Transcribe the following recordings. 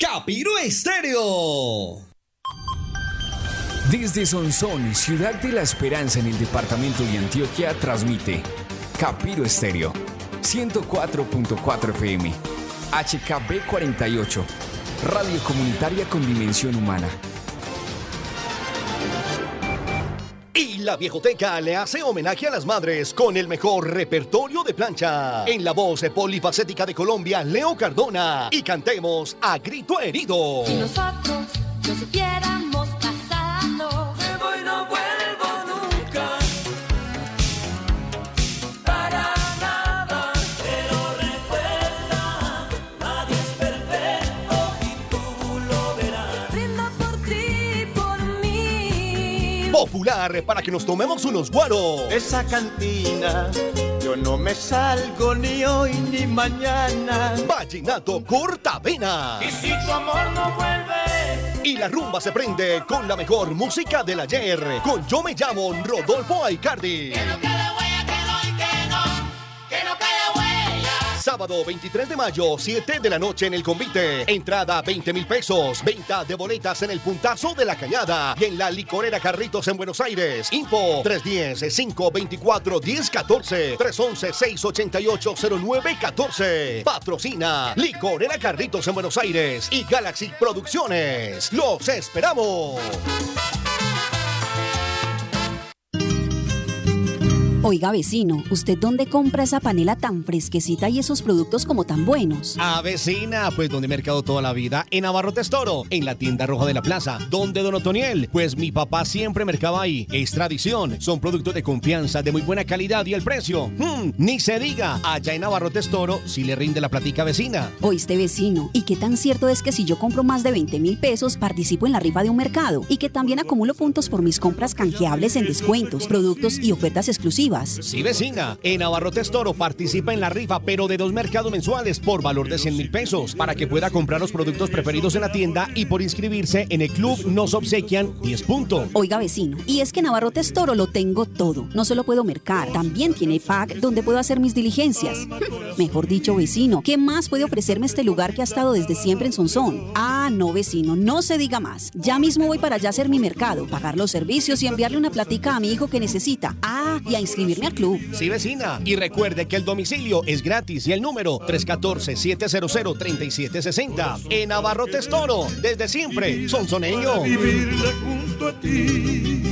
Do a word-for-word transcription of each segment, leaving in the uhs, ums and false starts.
Capiro Estéreo. Desde Sonsón, ciudad de la esperanza en el departamento de Antioquia, transmite Capiro Estéreo, ciento cuatro punto cuatro F M, H K B cuarenta y ocho, radio comunitaria con dimensión humana. Y la Viejoteca le hace homenaje a las madres con el mejor repertorio de plancha. En la voz polifacética de Colombia, Leo Cardona. Y cantemos a grito herido. Si nosotros nos supiéramos pasado, me voy, no vuelvo nunca. Para nada, pero recuerda, nadie es perfecto y tú lo verás. brindo por ti, por mí. Popular para que nos tomemos unos guaros. De esa cantina yo no me salgo ni hoy ni mañana. Vallenato Cortavena. Y si tu amor no vuelve, y la rumba se prende con la mejor música del ayer. Con Yo Me Llamo Rodolfo Aicardi. que no quede huella, que no y que no, que no quede huella. Sábado veintitrés de mayo, siete de la noche en el Convite. Entrada veinte mil pesos. Venta de boletas en el Puntazo de la Cañada y en la Licorera Carritos en Buenos Aires. Info tres uno cero, cinco dos cuatro, uno cero uno cuatro, tres uno uno, seis ocho ocho, cero nueve uno cuatro. Patrocina Licorera Carritos en Buenos Aires y Galaxy Producciones. ¡Los esperamos! Oiga, vecino, ¿usted dónde compra esa panela tan fresquecita y esos productos como tan buenos? Ah, vecina, pues donde he mercado toda la vida, en Abarrotes Toro, en la tienda roja de la plaza. ¿Dónde, don Otoniel? Pues mi papá siempre mercaba ahí. Es tradición, son productos de confianza, de muy buena calidad y el precio. Hmm, ni se diga, allá en Abarrotes Toro sí le rinde la platica vecina. Oíste, vecino, ¿y qué tan cierto es que si yo compro más de veinte mil pesos participo en la rifa de un mercado? Y que también acumulo puntos por mis compras canjeables en descuentos, productos y ofertas exclusivas. Sí, vecina, en Abarrotes Toro participa en la rifa, pero de dos mercados mensuales por valor de cien mil pesos, para que pueda comprar los productos preferidos en la tienda y por inscribirse en el club nos obsequian diez puntos. Oiga, vecino, y es que en Abarrotes Toro lo tengo todo. No solo puedo mercar, también tiene pack donde puedo hacer mis diligencias. Mejor dicho, vecino, ¿qué más puede ofrecerme este lugar que ha estado desde siempre en Sonsón? Ah, no, vecino, no se diga más. Ya mismo voy para allá a hacer mi mercado, pagar los servicios y enviarle una platica a mi hijo que necesita. Ah, y a inscribirme al club. Sí, vecina. Y recuerde que el domicilio es gratis y el número tres uno cuatro, siete cero cero, tres siete seis cero. En Abarrotes Toro, desde siempre, sonsoneño. Vivirla junto a ti.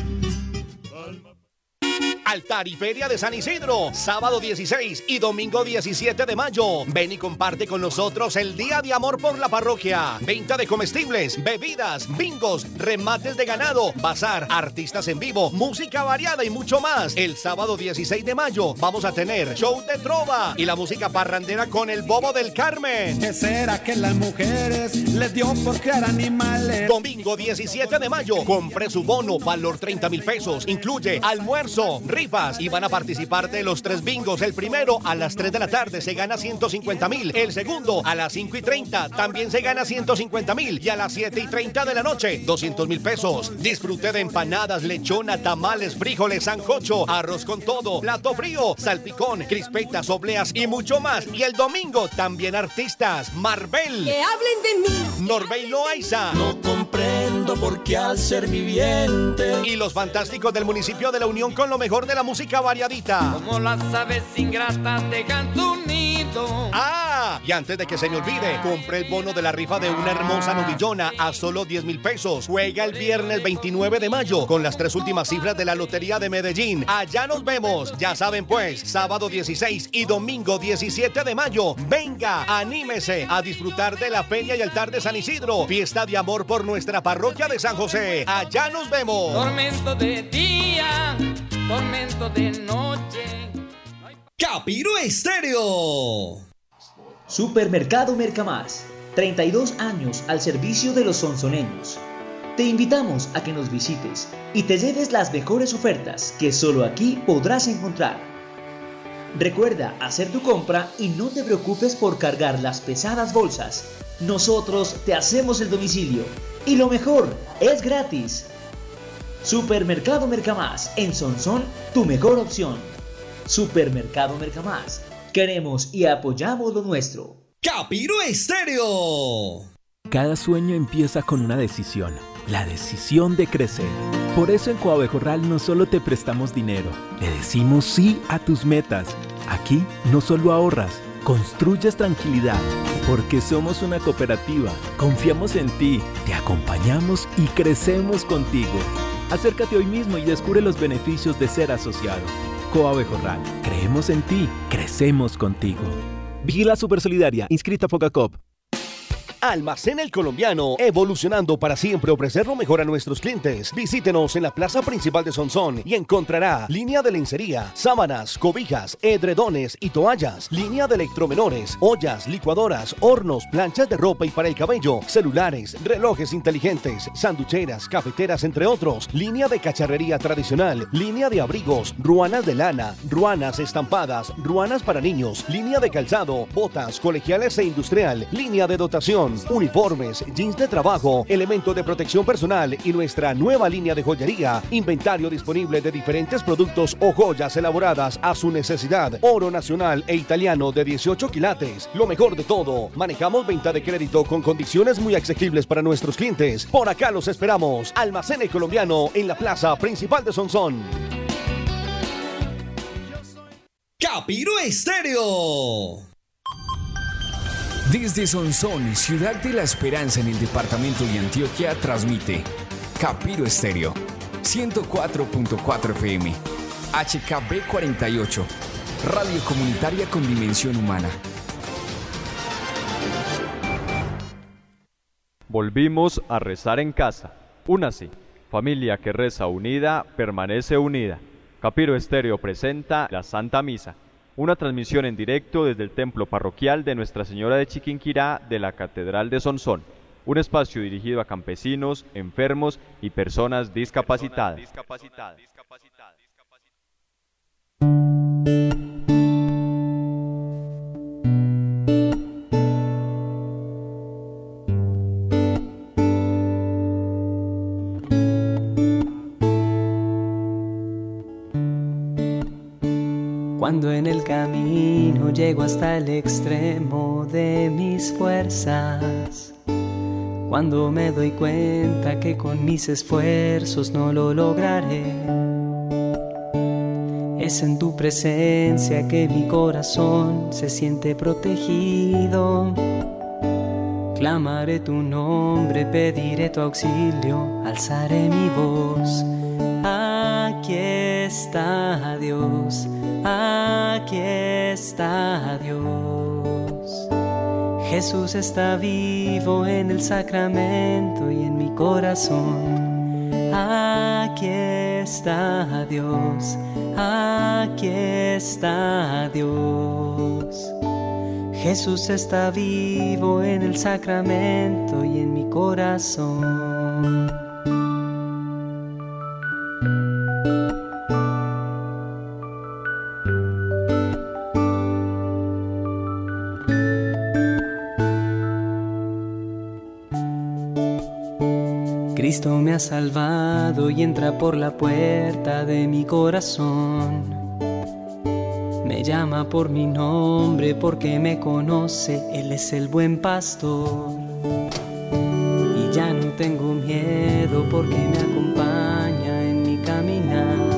Altar y Feria de San Isidro, sábado dieciséis y domingo diecisiete de mayo. Ven y comparte con nosotros el Día de Amor por la Parroquia. Venta de comestibles, bebidas, bingos, remates de ganado, bazar, artistas en vivo, música variada y mucho más. El sábado dieciséis de mayo vamos a tener show de trova y la música parrandera con el Bobo del Carmen. ¿Qué será que las mujeres les dio por crear animales? Domingo diecisiete de mayo, compre su bono, valor treinta mil pesos. Incluye almuerzo, rifas y van a participar de los tres bingos. El primero a las tres de la tarde se gana ciento cincuenta mil. El segundo a las cinco y treinta también se gana ciento cincuenta mil. Y a las siete y treinta de la noche, doscientos mil pesos. Disfrute de empanadas, lechona, tamales, frijoles, sancocho, arroz con todo, plato frío, salpicón, crispetas, obleas y mucho más. Y el domingo también artistas. Marvel. Que hablen de mí. Norbey Loaiza. No comprendo por qué al ser viviente Y los fantásticos del municipio de La Unión con lo mejor de la música variadita. como las aves ingratas dejan su nido. ¡Ah! Y antes de que se me olvide, compré el bono de la rifa de una hermosa novillona a solo diez mil pesos. Juega el viernes veintinueve de mayo con las tres últimas cifras de la Lotería de Medellín. Allá nos vemos. Ya saben pues, sábado dieciséis y domingo diecisiete de mayo. Venga, anímese a disfrutar de la Feria y Altar de San Isidro. Fiesta de amor por nuestra parroquia de San José. Allá nos vemos. Tormento de día, tormento de noche. Capiro Estéreo. Supermercado Mercamás, treinta y dos años al servicio de los sonsoneños. Te invitamos a que nos visites y te lleves las mejores ofertas que solo aquí podrás encontrar. Recuerda hacer tu compra y no te preocupes por cargar las pesadas bolsas. Nosotros te hacemos el domicilio y lo mejor, es gratis. Supermercado Mercamás, en Sonsón, tu mejor opción. Supermercado Mercamás, queremos y apoyamos lo nuestro. Capiro Estéreo. Cada sueño empieza con una decisión, la decisión de crecer. Por eso en Coabejorral no solo te prestamos dinero, le decimos sí a tus metas. Aquí no solo ahorras, construyes tranquilidad, porque somos una cooperativa, confiamos en ti, te acompañamos y crecemos contigo. Acércate hoy mismo y descubre los beneficios de ser asociado. Coabejorral, creemos en ti, crecemos contigo. Vigila Supersolidaria, inscrita a Focacop. Almacén El Colombiano, evolucionando para siempre ofrecer lo mejor a nuestros clientes. Visítenos en la plaza principal de Sonsón y encontrará línea de lencería, sábanas, cobijas, edredones y toallas, línea de electromenores, ollas, licuadoras, hornos, planchas de ropa y para el cabello, celulares, relojes inteligentes, sanducheras, cafeteras, entre otros, línea de cacharrería tradicional, línea de abrigos, ruanas de lana, ruanas estampadas, ruanas para niños, línea de calzado, botas, colegiales e industrial, línea de dotación, uniformes, jeans de trabajo, elementos de protección personal y nuestra nueva línea de joyería. Inventario disponible de diferentes productos o joyas elaboradas a su necesidad. Oro nacional e italiano de dieciocho quilates. Lo mejor de todo, manejamos venta de crédito con condiciones muy accesibles para nuestros clientes. Por acá los esperamos. Almacén El Colombiano en la plaza principal de Sonsón. Capiro Estéreo. Desde Sonsón, ciudad de la esperanza en el departamento de Antioquia, transmite Capiro Estéreo, ciento cuatro punto cuatro F M, H K B cuarenta y ocho, radio comunitaria con dimensión humana. Volvimos a rezar en casa. Únase, familia que reza unida, permanece unida. Capiro Estéreo presenta la Santa Misa. Una transmisión en directo desde el templo parroquial de Nuestra Señora de Chiquinquirá de la Catedral de Sonsón. Un espacio dirigido a campesinos, enfermos y personas discapacitadas. Cuando en el camino llego hasta el extremo de mis fuerzas, cuando me doy cuenta que con mis esfuerzos no lo lograré, es en tu presencia que mi corazón se siente protegido. Clamaré tu nombre, pediré tu auxilio, alzaré mi voz. Aquí está Dios, aquí está Dios. Jesús está vivo en el sacramento y en mi corazón. Aquí está Dios, aquí está Dios. Jesús está vivo en el sacramento y en mi corazón. Cristo me ha salvado y entra por la puerta de mi corazón. Me llama por mi nombre porque me conoce, Él es el buen pastor. Y ya no tengo miedo porque me acompaña en mi caminar.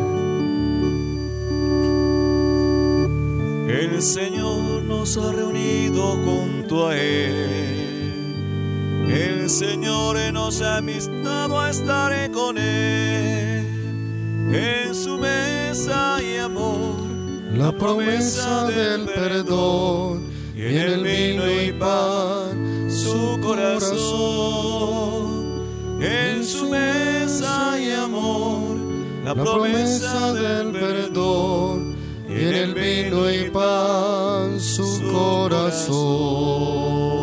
El Señor nos ha reunido junto a Él. El Señor nos ha invitado a estar con Él. En su mesa y amor, la promesa del perdón, y en el vino y pan su corazón. En su mesa y amor, la promesa del perdón, y en el vino y pan su corazón.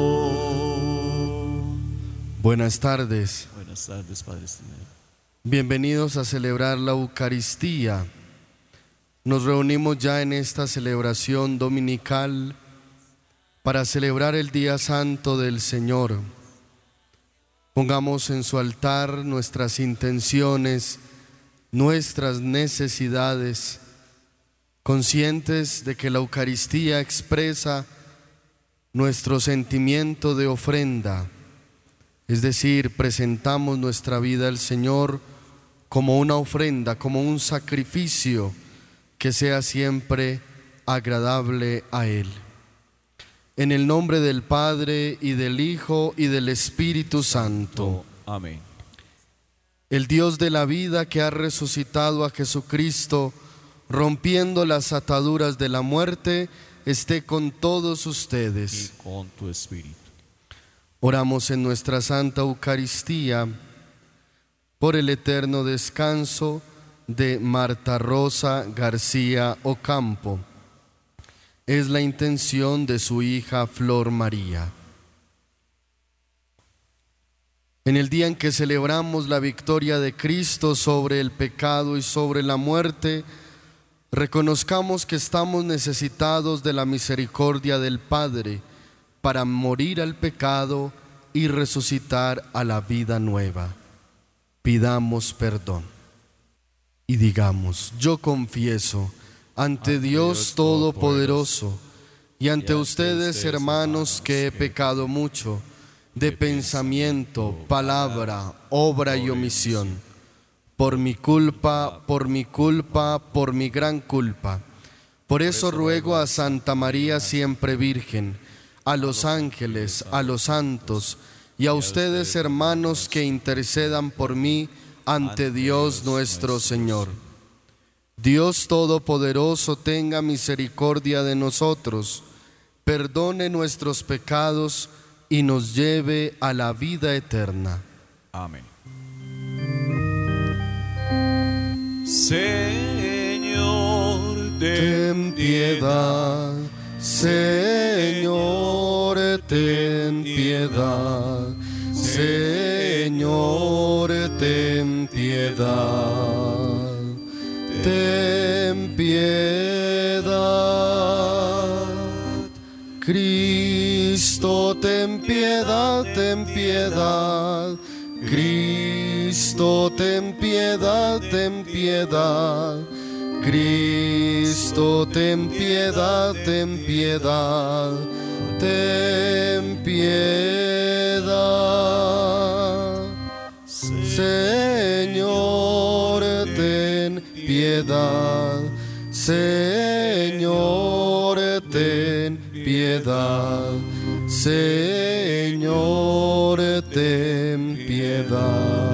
Buenas tardes. Buenas tardes, Padre Estimados. Bienvenidos a celebrar la Eucaristía. Nos reunimos ya en esta celebración dominical para celebrar el día santo del Señor. Pongamos en su altar nuestras intenciones, nuestras necesidades, conscientes de que la Eucaristía expresa nuestro sentimiento de ofrenda, Es decir, presentamos nuestra vida al Señor como una ofrenda, como un sacrificio que sea siempre agradable a Él. En el nombre del Padre, y del Hijo, y del Espíritu Santo. Amén. El Dios de la vida, que ha resucitado a Jesucristo, rompiendo las ataduras de la muerte, esté con todos ustedes. Y con tu espíritu. Oramos en nuestra Santa Eucaristía por el eterno descanso de Marta Rosa García Ocampo. Es la intención de su hija Flor María. En el día en que celebramos la victoria de Cristo sobre el pecado y sobre la muerte, reconozcamos que estamos necesitados de la misericordia del Padre para morir al pecado y resucitar a la vida nueva. Pidamos perdón y digamos: yo confieso ante Dios Todopoderoso y ante ustedes, hermanos, que he pecado mucho de pensamiento, palabra, obra y omisión, por mi culpa, por mi culpa, por mi gran culpa. Por eso ruego a Santa María siempre Virgen, a los ángeles, a los santos y a ustedes, hermanos, que intercedan por mí ante Dios nuestro Señor. Dios Todopoderoso tenga misericordia de nosotros, perdone nuestros pecados y nos lleve a la vida eterna. Amén. Señor, ten piedad. Señor, ten piedad. Señor, ten piedad. Ten piedad. Cristo, ten piedad, ten piedad. Cristo, ten piedad, ten piedad. Cristo, ten piedad, ten piedad. Ten piedad. Señor, ten piedad. Señor, ten piedad. Señor, ten piedad.